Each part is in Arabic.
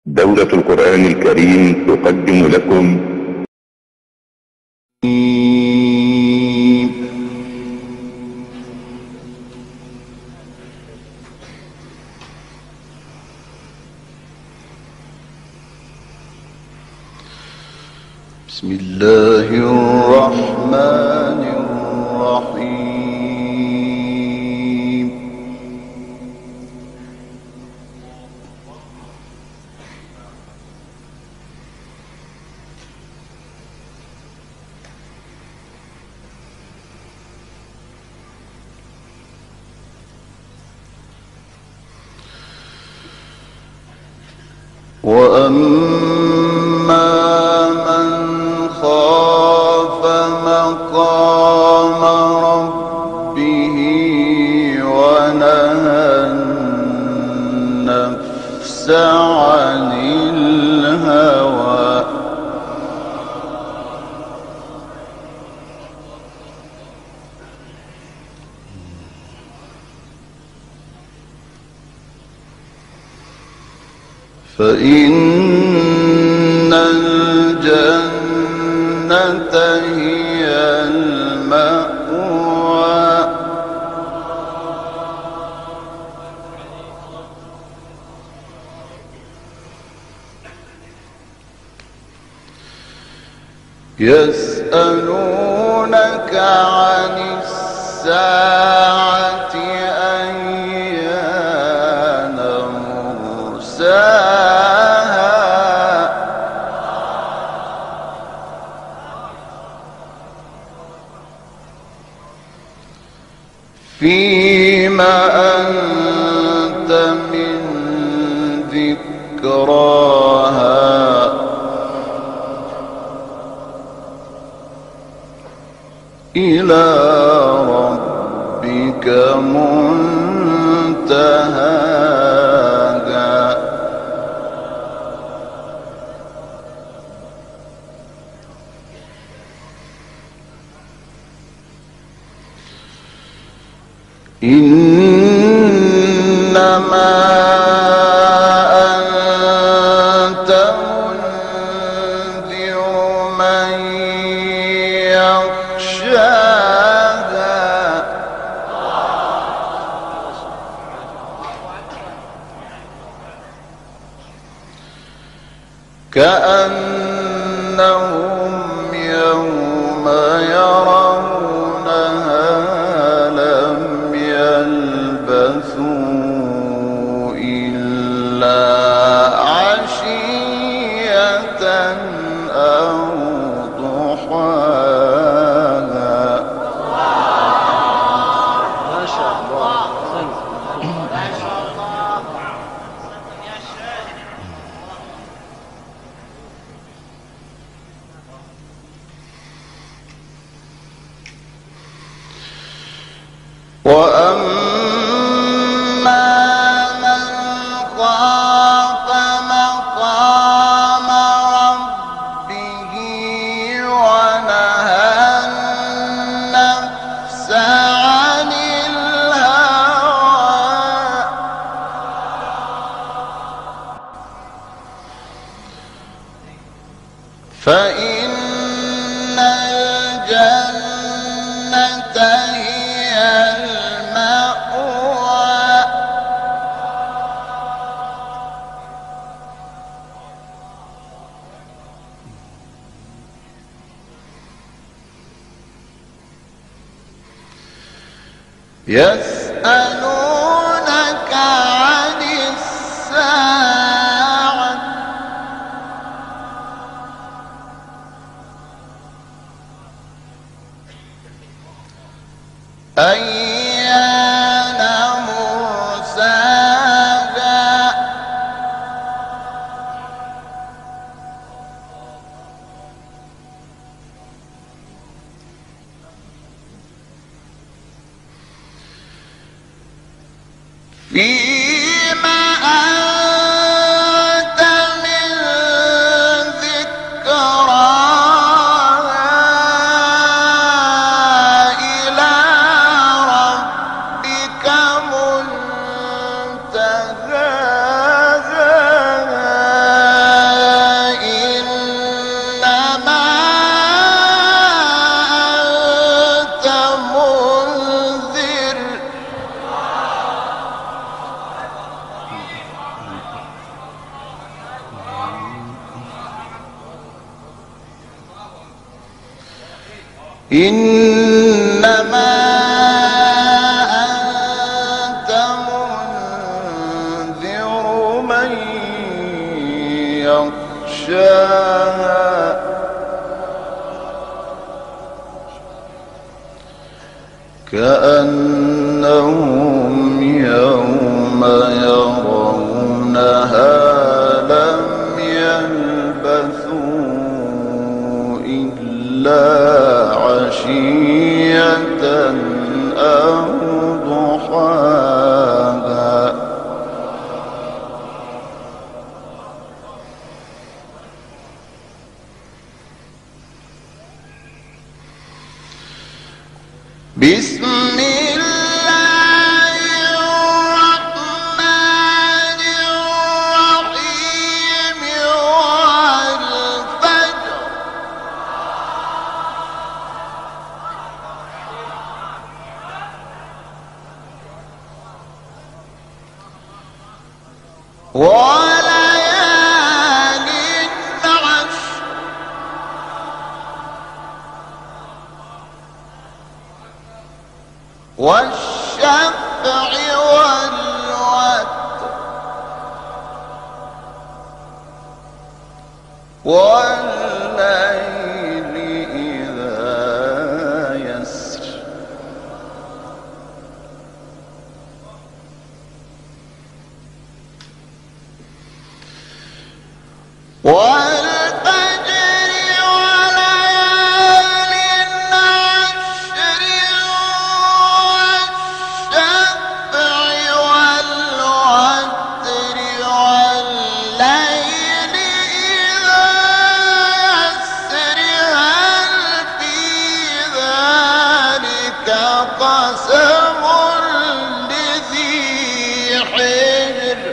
دولة القرآن الكريم تقدم لكم بسم الله الرحمن الرحيم. وأما من خاف مقام ربه ونهى النفس عن الهوى فإن الجنة هي المأوى. يسألونك عن الساعة أيان مرساها فيما أنت من ذكراها إلى ربك منتهاها. إنما أنت منذر من يخشاها كأنهم يوم يرونها لم يلبثوا إلا عشية أو ضحاها. ما شاء الله. ما شاء الله. يا شيخ. وأما من خاف مقام ربه ونهى النفس عن الهوى فإن الجنة هي المأوى. يسألونك عن الساعة أيان مرساها فيما أنت من ذكراها إلى ربك منتهاها. إنما أنت منذر من يخشاها كأنهم يوم يرونها لم يلبثوا إلا عشية أو ضحاها بسم الله الرحمن الرحيم والفجر وليال عشر والشفع والوتر والليل إذا يسر والفجر وليال عشر والشفع والوتر والليل إذا يسر هل في ذلك قسم لذي حجر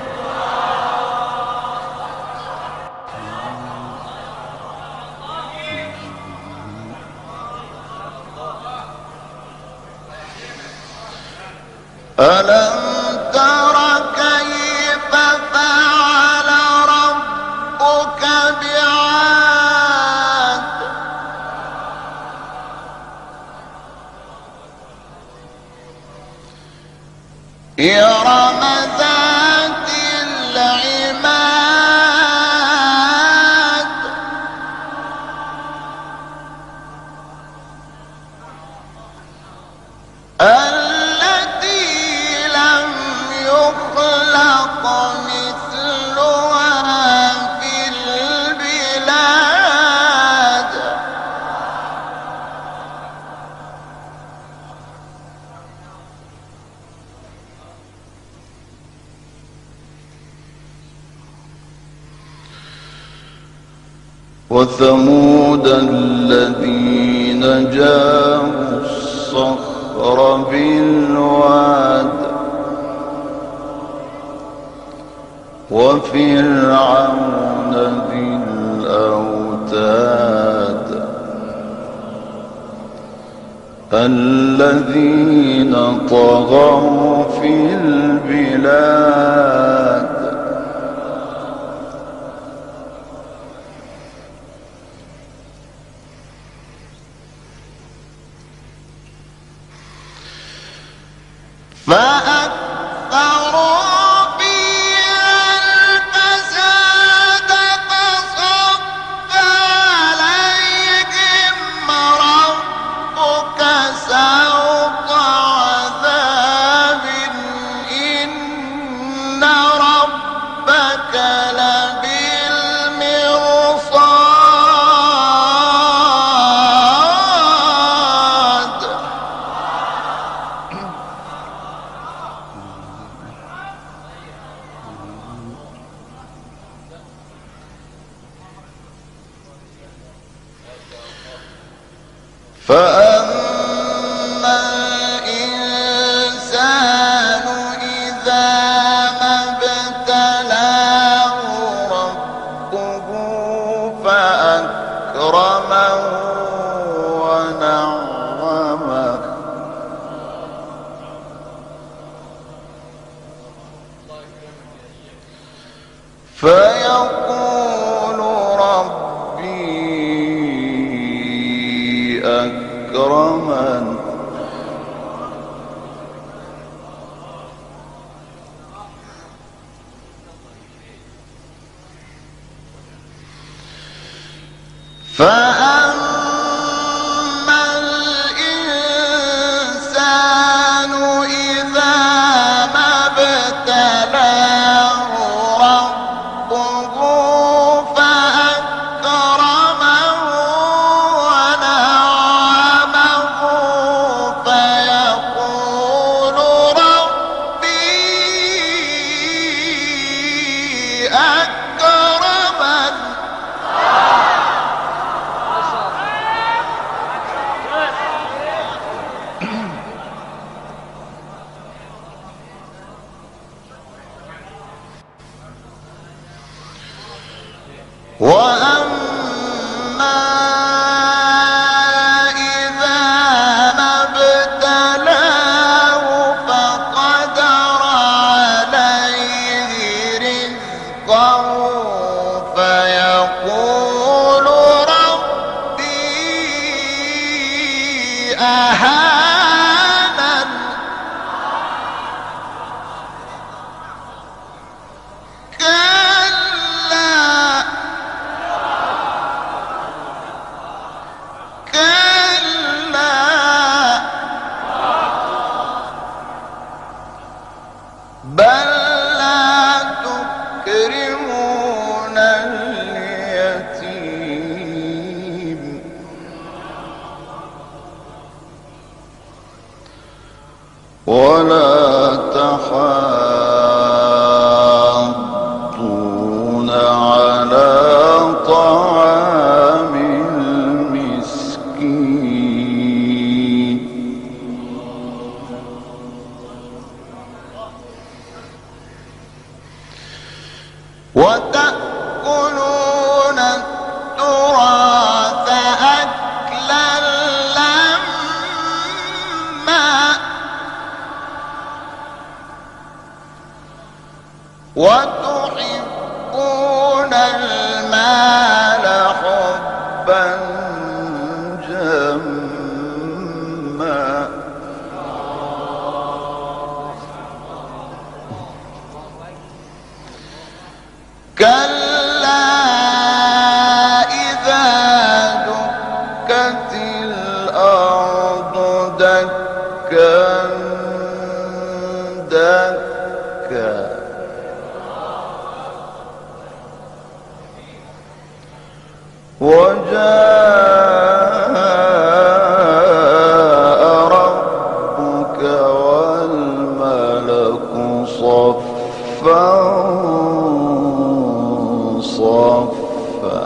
ألم تر كيف فعل ربك بعاد إرم ذات العماد التي لم يخلق مثلها في البلاد وثمود الذين جابوا الصخر بالواد وفرعون ذي الأوتاد الذين طغوا في البلاد فأكثروا فيها الفساد فصب عليهم ربك سوط عذاب إن ربك لبالمرصاد فأما الإنسان إذا ما ابتلاه ربه فأكرمه ونعمه فيقول ربي أكرمن مكرما فأما الإنسان إذا ما ابتلاه ربه فأكرمه ونعمه فيقول ربي أكرمن وأما إذا ما ابتلاه فقدر عليه رزقه فيقول ربي أهانن بل لا تكرمون اليتيم ولا تحاضون على طعام المسكين وتأكلون التراث أكلا لما وتحبون المال حبا جما كلا إذا دكت الأرض دكا دكا وجاء ربك والملك صفا صفا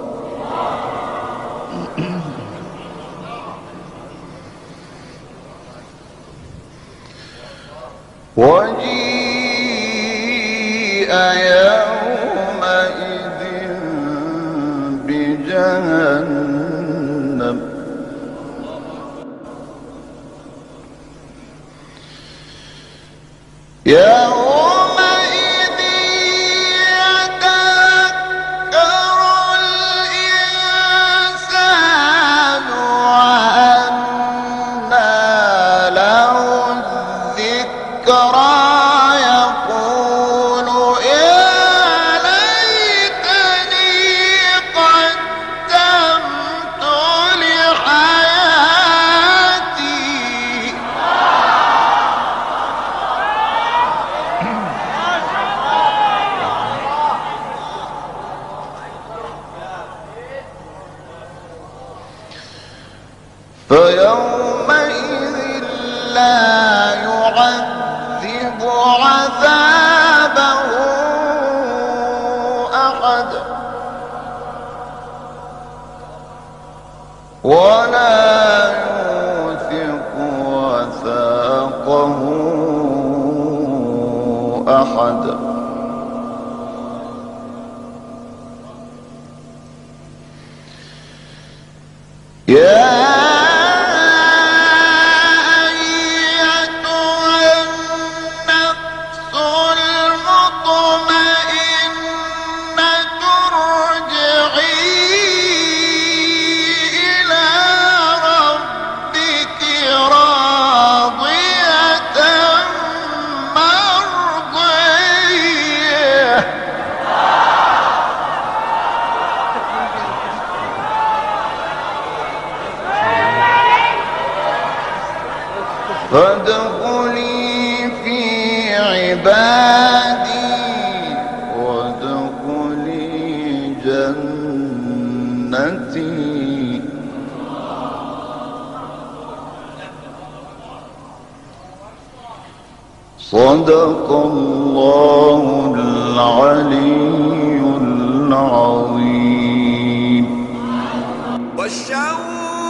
وجيء يومئذ بجهنم يومئذ يتذكر الإنسان وأنى له الذكرى يقول يا ليتني قدمت لحياتي فيومئذ لا يعذب عذابه أحد ولا يوثق وثاقه أحد يا جنتي صدق الله العلي العظيم. والشوق